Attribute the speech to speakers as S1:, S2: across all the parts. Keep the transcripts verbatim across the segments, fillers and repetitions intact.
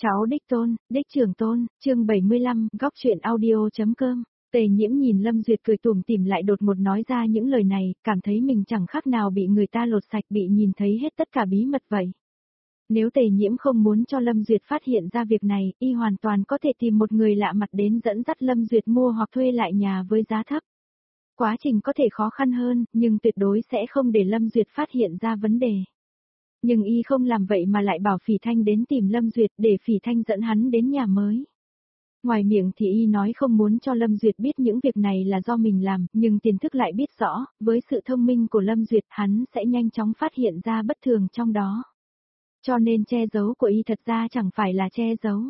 S1: Cháu đích tôn, đích trưởng tôn, chương bảy mươi lăm, góc truyện audio.com. Tề Nhiễm nhìn Lâm Duyệt cười tủm tỉm lại đột một nói ra những lời này, cảm thấy mình chẳng khác nào bị người ta lột sạch, bị nhìn thấy hết tất cả bí mật vậy. Nếu Tề Nhiễm không muốn cho Lâm Duyệt phát hiện ra việc này, y hoàn toàn có thể tìm một người lạ mặt đến dẫn dắt Lâm Duyệt mua hoặc thuê lại nhà với giá thấp. Quá trình có thể khó khăn hơn, nhưng tuyệt đối sẽ không để Lâm Duyệt phát hiện ra vấn đề. Nhưng y không làm vậy mà lại bảo Phỉ Thanh đến tìm Lâm Duyệt để Phỉ Thanh dẫn hắn đến nhà mới. Ngoài miệng thì y nói không muốn cho Lâm Duyệt biết những việc này là do mình làm, nhưng tiềm thức lại biết rõ, với sự thông minh của Lâm Duyệt hắn sẽ nhanh chóng phát hiện ra bất thường trong đó. Cho nên che giấu của y thật ra chẳng phải là che giấu,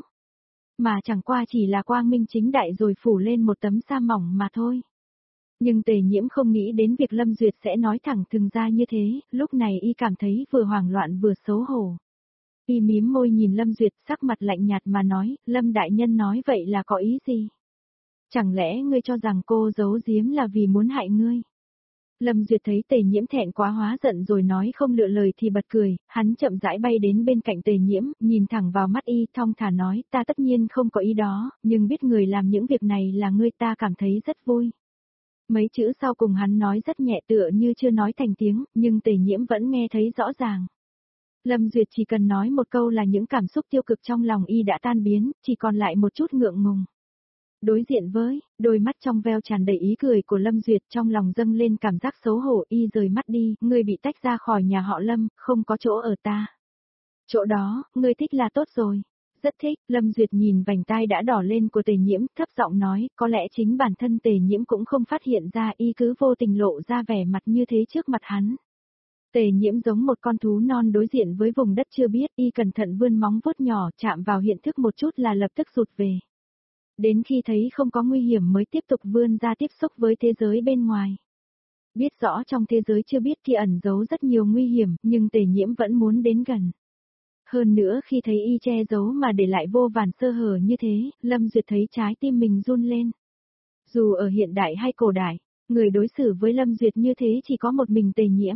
S1: mà chẳng qua chỉ là quang minh chính đại rồi phủ lên một tấm sa mỏng mà thôi. Nhưng Tề Nhiễm không nghĩ đến việc Lâm Duyệt sẽ nói thẳng thừng ra như thế, lúc này y cảm thấy vừa hoảng loạn vừa xấu hổ. Y mím môi nhìn Lâm Duyệt, sắc mặt lạnh nhạt mà nói, Lâm đại nhân nói vậy là có ý gì? Chẳng lẽ ngươi cho rằng cô giấu giếm là vì muốn hại ngươi? Lâm Duyệt thấy Tề Nhiễm thẹn quá hóa giận rồi nói không lựa lời thì bật cười, hắn chậm rãi bay đến bên cạnh Tề Nhiễm, nhìn thẳng vào mắt y, thong thả nói, ta tất nhiên không có ý đó, nhưng biết người làm những việc này là ngươi, ta cảm thấy rất vui. Mấy chữ sau cùng hắn nói rất nhẹ tựa như chưa nói thành tiếng, nhưng Tề Nhiễm vẫn nghe thấy rõ ràng. Lâm Duyệt chỉ cần nói một câu là những cảm xúc tiêu cực trong lòng y đã tan biến, chỉ còn lại một chút ngượng ngùng. Đối diện với, đôi mắt trong veo tràn đầy ý cười của Lâm Duyệt, trong lòng dâng lên cảm giác xấu hổ, y rời mắt đi, ngươi bị tách ra khỏi nhà họ Lâm, không có chỗ ở ta. Chỗ đó, ngươi thích là tốt rồi. Rất thích, Lâm Duyệt nhìn vành tai đã đỏ lên của Tề Nhiễm, thấp giọng nói, có lẽ chính bản thân Tề Nhiễm cũng không phát hiện ra y cứ vô tình lộ ra vẻ mặt như thế trước mặt hắn. Tề Nhiễm giống một con thú non đối diện với vùng đất chưa biết, y cẩn thận vươn móng vuốt nhỏ chạm vào hiện thức một chút là lập tức rụt về. Đến khi thấy không có nguy hiểm mới tiếp tục vươn ra tiếp xúc với thế giới bên ngoài. Biết rõ trong thế giới chưa biết kia ẩn giấu rất nhiều nguy hiểm, nhưng Tề Nhiễm vẫn muốn đến gần. Hơn nữa khi thấy y che giấu mà để lại vô vàn sơ hở như thế, Lâm Duyệt thấy trái tim mình run lên. Dù ở hiện đại hay cổ đại, người đối xử với Lâm Duyệt như thế chỉ có một mình Tề Nhiễm.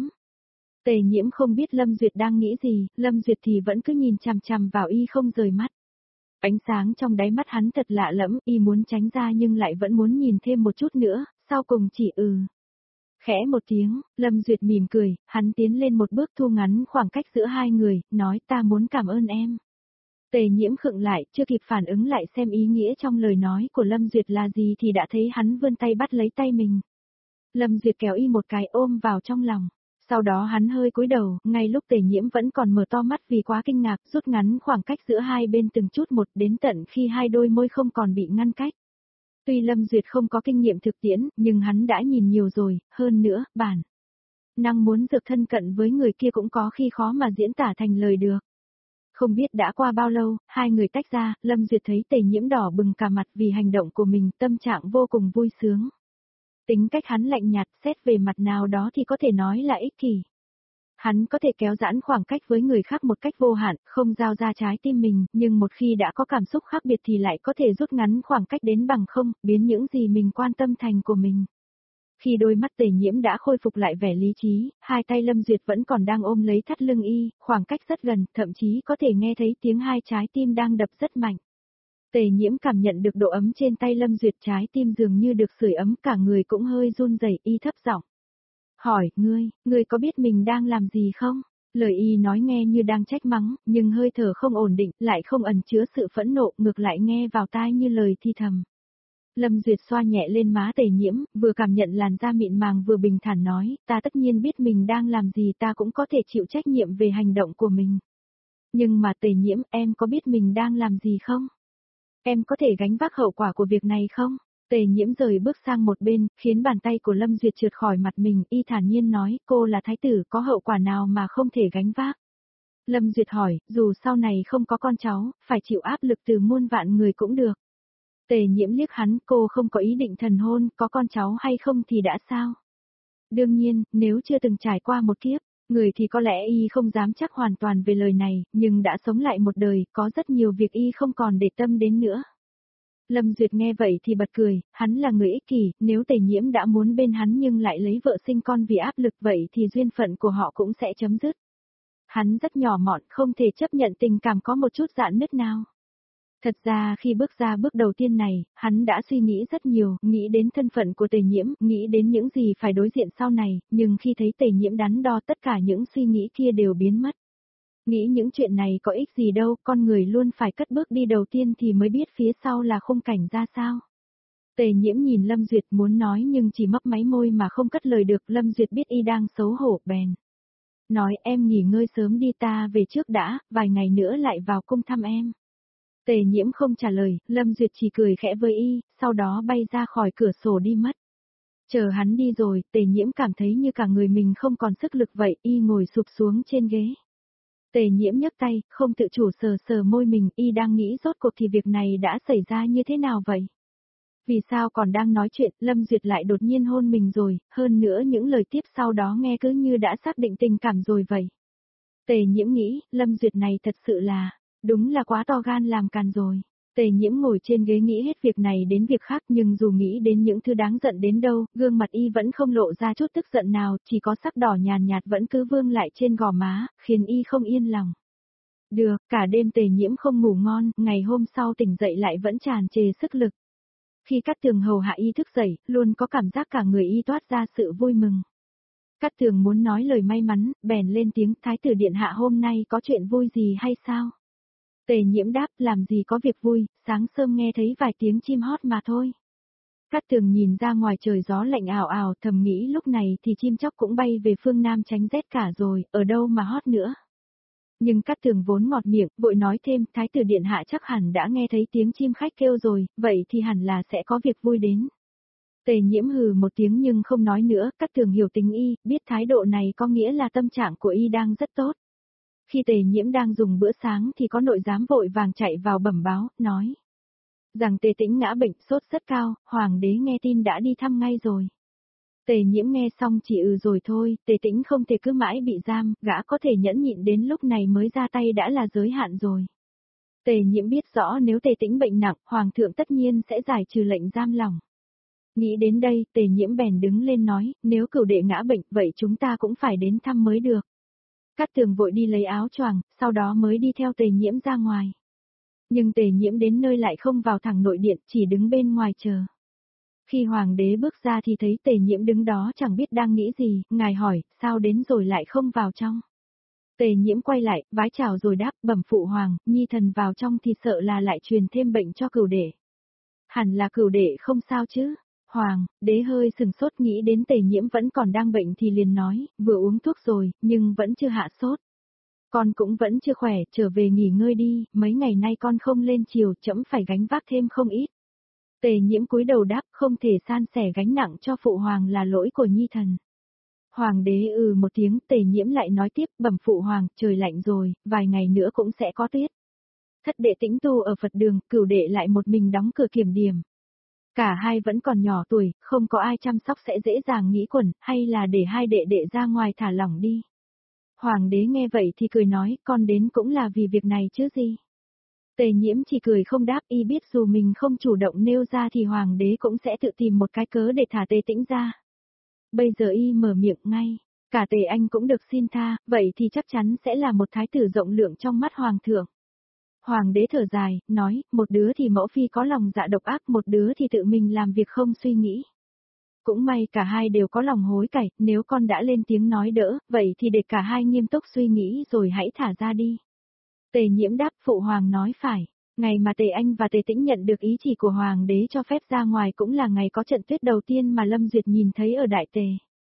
S1: Tề Nhiễm không biết Lâm Duyệt đang nghĩ gì, Lâm Duyệt thì vẫn cứ nhìn chằm chằm vào y không rời mắt. Ánh sáng trong đáy mắt hắn thật lạ lẫm, y muốn tránh ra nhưng lại vẫn muốn nhìn thêm một chút nữa, sau cùng chỉ ừ. Khẽ một tiếng, Lâm Duyệt mỉm cười, hắn tiến lên một bước thu ngắn khoảng cách giữa hai người, nói ta muốn cảm ơn em. Tề Nhiễm khựng lại, chưa kịp phản ứng lại xem ý nghĩa trong lời nói của Lâm Duyệt là gì thì đã thấy hắn vươn tay bắt lấy tay mình. Lâm Duyệt kéo y một cái ôm vào trong lòng. Sau đó hắn hơi cúi đầu, ngay lúc Tề Nhiễm vẫn còn mở to mắt vì quá kinh ngạc, rút ngắn khoảng cách giữa hai bên từng chút một đến tận khi hai đôi môi không còn bị ngăn cách. Tuy Lâm Duyệt không có kinh nghiệm thực tiễn, nhưng hắn đã nhìn nhiều rồi, hơn nữa, bản năng muốn được thân cận với người kia cũng có khi khó mà diễn tả thành lời được. Không biết đã qua bao lâu, hai người tách ra, Lâm Duyệt thấy Tề Nhiễm đỏ bừng cả mặt vì hành động của mình, tâm trạng vô cùng vui sướng. Tính cách hắn lạnh nhạt, xét về mặt nào đó thì có thể nói là ích kỷ. Hắn có thể kéo giãn khoảng cách với người khác một cách vô hạn, không giao ra trái tim mình, nhưng một khi đã có cảm xúc khác biệt thì lại có thể rút ngắn khoảng cách đến bằng không, biến những gì mình quan tâm thành của mình. Khi đôi mắt Tề Nhiễm đã khôi phục lại vẻ lý trí, hai tay Lâm Duyệt vẫn còn đang ôm lấy thắt lưng y, khoảng cách rất gần, thậm chí có thể nghe thấy tiếng hai trái tim đang đập rất mạnh. Tề Nhiễm cảm nhận được độ ấm trên tay Lâm Duyệt, trái tim dường như được sưởi ấm, cả người cũng hơi run rẩy, y thấp giọng hỏi, ngươi, ngươi có biết mình đang làm gì không? Lời y nói nghe như đang trách mắng, nhưng hơi thở không ổn định, lại không ẩn chứa sự phẫn nộ, ngược lại nghe vào tai như lời thi thầm. Lâm Duyệt xoa nhẹ lên má Tề Nhiễm, vừa cảm nhận làn da mịn màng vừa bình thản nói, ta tất nhiên biết mình đang làm gì, ta cũng có thể chịu trách nhiệm về hành động của mình. Nhưng mà Tề Nhiễm, em có biết mình đang làm gì không? Em có thể gánh vác hậu quả của việc này không? Tề Nhiễm rời bước sang một bên, khiến bàn tay của Lâm Duyệt trượt khỏi mặt mình, y thản nhiên nói, cô là thái tử, có hậu quả nào mà không thể gánh vác? Lâm Duyệt hỏi, dù sau này không có con cháu, phải chịu áp lực từ muôn vạn người cũng được. Tề Nhiễm liếc hắn, cô không có ý định thần hôn, có con cháu hay không thì đã sao? Đương nhiên, nếu chưa từng trải qua một kiếp, người thì có lẽ y không dám chắc hoàn toàn về lời này, nhưng đã sống lại một đời, có rất nhiều việc y không còn để tâm đến nữa. Lâm Duyệt nghe vậy thì bật cười, hắn là người ích kỷ, nếu Tề Nhiễm đã muốn bên hắn nhưng lại lấy vợ sinh con vì áp lực vậy thì duyên phận của họ cũng sẽ chấm dứt. Hắn rất nhỏ mọn, không thể chấp nhận tình cảm có một chút rạn nứt nào. Thật ra khi bước ra bước đầu tiên này, hắn đã suy nghĩ rất nhiều, nghĩ đến thân phận của Tề Nhiễm, nghĩ đến những gì phải đối diện sau này, nhưng khi thấy Tề Nhiễm đắn đo tất cả những suy nghĩ kia đều biến mất. Nghĩ những chuyện này có ích gì đâu, con người luôn phải cất bước đi đầu tiên thì mới biết phía sau là khung cảnh ra sao. Tề Nhiễm nhìn Lâm Duyệt muốn nói nhưng chỉ mấp máy môi mà không cất lời được, Lâm Duyệt biết y đang xấu hổ bèn. Nói em nghỉ ngơi sớm đi, ta về trước đã, vài ngày nữa lại vào cung thăm em. Tề Nhiễm không trả lời, Lâm Duyệt chỉ cười khẽ với y, sau đó bay ra khỏi cửa sổ đi mất. Chờ hắn đi rồi, Tề Nhiễm cảm thấy như cả người mình không còn sức lực vậy, y ngồi sụp xuống trên ghế. Tề Nhiễm nhấc tay, không tự chủ sờ sờ môi mình, y đang nghĩ rốt cuộc thì việc này đã xảy ra như thế nào vậy? Vì sao còn đang nói chuyện, Lâm Duyệt lại đột nhiên hôn mình rồi, hơn nữa những lời tiếp sau đó nghe cứ như đã xác định tình cảm rồi vậy. Tề Nhiễm nghĩ, Lâm Duyệt này thật sự là, đúng là quá to gan làm càn rồi. Tề Nhiễm ngồi trên ghế nghĩ hết việc này đến việc khác, nhưng dù nghĩ đến những thứ đáng giận đến đâu, gương mặt y vẫn không lộ ra chút tức giận nào, chỉ có sắc đỏ nhàn nhạt vẫn cứ vương lại trên gò má, khiến y không yên lòng. Được, cả đêm Tề Nhiễm không ngủ ngon, ngày hôm sau tỉnh dậy lại vẫn tràn trề sức lực. Khi Cát Tường hầu hạ y thức dậy, luôn có cảm giác cả người y toát ra sự vui mừng. Cát Tường muốn nói lời may mắn, bèn lên tiếng, Thái tử điện hạ hôm nay có chuyện vui gì hay sao? Tề Nhiễm đáp, làm gì có việc vui, sáng sớm nghe thấy vài tiếng chim hót mà thôi. Cát Tường nhìn ra ngoài trời gió lạnh ảo ảo, thầm nghĩ lúc này thì chim chóc cũng bay về phương Nam tránh rét cả rồi, ở đâu mà hót nữa. Nhưng Cát Tường vốn ngọt miệng, vội nói thêm, Thái tử điện hạ chắc hẳn đã nghe thấy tiếng chim khách kêu rồi, vậy thì hẳn là sẽ có việc vui đến. Tề Nhiễm hừ một tiếng nhưng không nói nữa, Cát Tường hiểu tính y, biết thái độ này có nghĩa là tâm trạng của y đang rất tốt. Khi Tề Nhiễm đang dùng bữa sáng thì có nội giám vội vàng chạy vào bẩm báo, nói rằng Tề Tĩnh ngã bệnh, sốt rất cao, hoàng đế nghe tin đã đi thăm ngay rồi. Tề Nhiễm nghe xong chỉ ừ rồi thôi, Tề Tĩnh không thể cứ mãi bị giam, gã có thể nhẫn nhịn đến lúc này mới ra tay đã là giới hạn rồi. Tề Nhiễm biết rõ nếu Tề Tĩnh bệnh nặng, hoàng thượng tất nhiên sẽ giải trừ lệnh giam lỏng. Nghĩ đến đây, Tề Nhiễm bèn đứng lên nói, nếu cửu đệ ngã bệnh, vậy chúng ta cũng phải đến thăm mới được. Cát Tường vội đi lấy áo choàng, sau đó mới đi theo Tề Nhiễm ra ngoài. Nhưng Tề Nhiễm đến nơi lại không vào thẳng nội điện, chỉ đứng bên ngoài chờ. Khi hoàng đế bước ra thì thấy Tề Nhiễm đứng đó chẳng biết đang nghĩ gì, ngài hỏi, sao đến rồi lại không vào trong. Tề Nhiễm quay lại, vái chào rồi đáp, bẩm phụ hoàng, nhi thần vào trong thì sợ là lại truyền thêm bệnh cho cửu đệ. Hẳn là cửu đệ không sao chứ. Hoàng, đế hơi sừng sốt nghĩ đến Tề Nhiễm vẫn còn đang bệnh thì liền nói, vừa uống thuốc rồi, nhưng vẫn chưa hạ sốt. Con cũng vẫn chưa khỏe, trở về nghỉ ngơi đi, mấy ngày nay con không lên chiều, trẫm phải gánh vác thêm không ít. Tề Nhiễm cúi đầu đáp, không thể san sẻ gánh nặng cho phụ hoàng là lỗi của nhi thần. Hoàng đế ừ một tiếng, Tề Nhiễm lại nói tiếp, bẩm phụ hoàng, trời lạnh rồi, vài ngày nữa cũng sẽ có tuyết. Thất đệ Tĩnh tu ở Phật đường, cửu đệ lại một mình đóng cửa kiểm điểm. Cả hai vẫn còn nhỏ tuổi, không có ai chăm sóc sẽ dễ dàng nghĩ quẩn, hay là để hai đệ đệ ra ngoài thả lỏng đi. Hoàng đế nghe vậy thì cười nói, con đến cũng là vì việc này chứ gì. Tề Nhiễm chỉ cười không đáp, y biết dù mình không chủ động nêu ra thì hoàng đế cũng sẽ tự tìm một cái cớ để thả Tề Tĩnh ra. Bây giờ y mở miệng ngay, cả Tề Anh cũng được xin tha, vậy thì chắc chắn sẽ là một thái tử rộng lượng trong mắt hoàng thượng. Hoàng đế thở dài, nói, một đứa thì mẫu phi có lòng dạ độc ác, một đứa thì tự mình làm việc không suy nghĩ. Cũng may cả hai đều có lòng hối cải, nếu con đã lên tiếng nói đỡ, vậy thì để cả hai nghiêm túc suy nghĩ rồi hãy thả ra đi. Tề Nhiễm đáp, phụ hoàng nói phải, ngày mà Tề Anh và Tề Tĩnh nhận được ý chỉ của hoàng đế cho phép ra ngoài cũng là ngày có trận tuyết đầu tiên mà Lâm Duyệt nhìn thấy ở Đại Tề.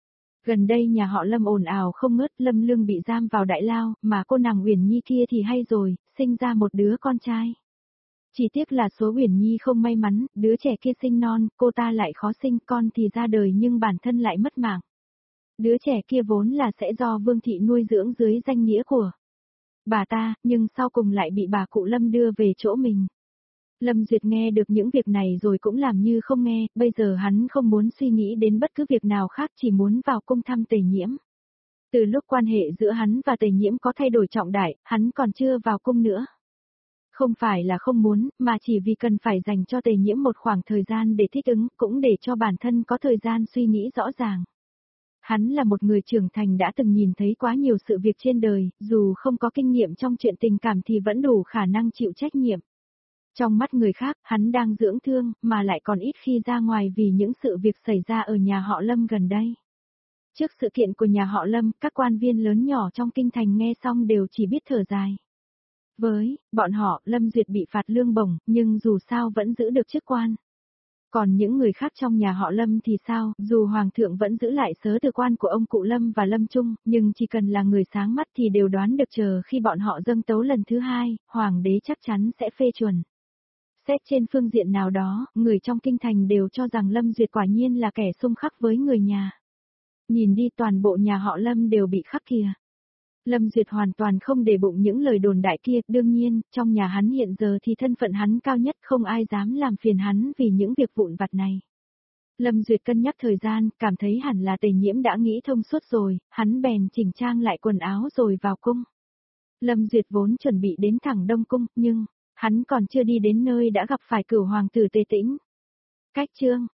S1: Gần đây nhà họ Lâm ồn ào không ngớt, Lâm Lương bị giam vào đại lao, mà cô nàng Uyển Nhi kia thì hay rồi, sinh ra một đứa con trai. Chỉ tiếc là số Uyển Nhi không may mắn, đứa trẻ kia sinh non, cô ta lại khó sinh, con thì ra đời nhưng bản thân lại mất mạng. Đứa trẻ kia vốn là sẽ do Vương thị nuôi dưỡng dưới danh nghĩa của bà ta, nhưng sau cùng lại bị bà cụ Lâm đưa về chỗ mình. Lâm Duyệt nghe được những việc này rồi cũng làm như không nghe, bây giờ hắn không muốn suy nghĩ đến bất cứ việc nào khác, chỉ muốn vào cung thăm Tề Nhiễm. Từ lúc quan hệ giữa hắn và Tề Nhiễm có thay đổi trọng đại, hắn còn chưa vào cung nữa. Không phải là không muốn, mà chỉ vì cần phải dành cho Tề Nhiễm một khoảng thời gian để thích ứng, cũng để cho bản thân có thời gian suy nghĩ rõ ràng. Hắn là một người trưởng thành đã từng nhìn thấy quá nhiều sự việc trên đời, dù không có kinh nghiệm trong chuyện tình cảm thì vẫn đủ khả năng chịu trách nhiệm. Trong mắt người khác, hắn đang dưỡng thương, mà lại còn ít khi ra ngoài vì những sự việc xảy ra ở nhà họ Lâm gần đây. Trước sự kiện của nhà họ Lâm, các quan viên lớn nhỏ trong kinh thành nghe xong đều chỉ biết thở dài. Với bọn họ, Lâm Duyệt bị phạt lương bổng, nhưng dù sao vẫn giữ được chức quan. Còn những người khác trong nhà họ Lâm thì sao, dù Hoàng thượng vẫn giữ lại sớ từ quan của ông cụ Lâm và Lâm Trung, nhưng chỉ cần là người sáng mắt thì đều đoán được chờ khi bọn họ dâng tấu lần thứ hai, Hoàng đế chắc chắn sẽ phê chuẩn. Xét trên phương diện nào đó, người trong kinh thành đều cho rằng Lâm Duyệt quả nhiên là kẻ xung khắc với người nhà. Nhìn đi toàn bộ nhà họ Lâm đều bị khắc kìa. Lâm Duyệt hoàn toàn không để bụng những lời đồn đại kia, đương nhiên, trong nhà hắn hiện giờ thì thân phận hắn cao nhất, không ai dám làm phiền hắn vì những việc vụn vặt này. Lâm Duyệt cân nhắc thời gian, cảm thấy hẳn là Tề Nhiễm đã nghĩ thông suốt rồi, hắn bèn chỉnh trang lại quần áo rồi vào cung. Lâm Duyệt vốn chuẩn bị đến thẳng Đông Cung, nhưng, hắn còn chưa đi đến nơi đã gặp phải Cửu hoàng tử Tề Tĩnh. Cách chương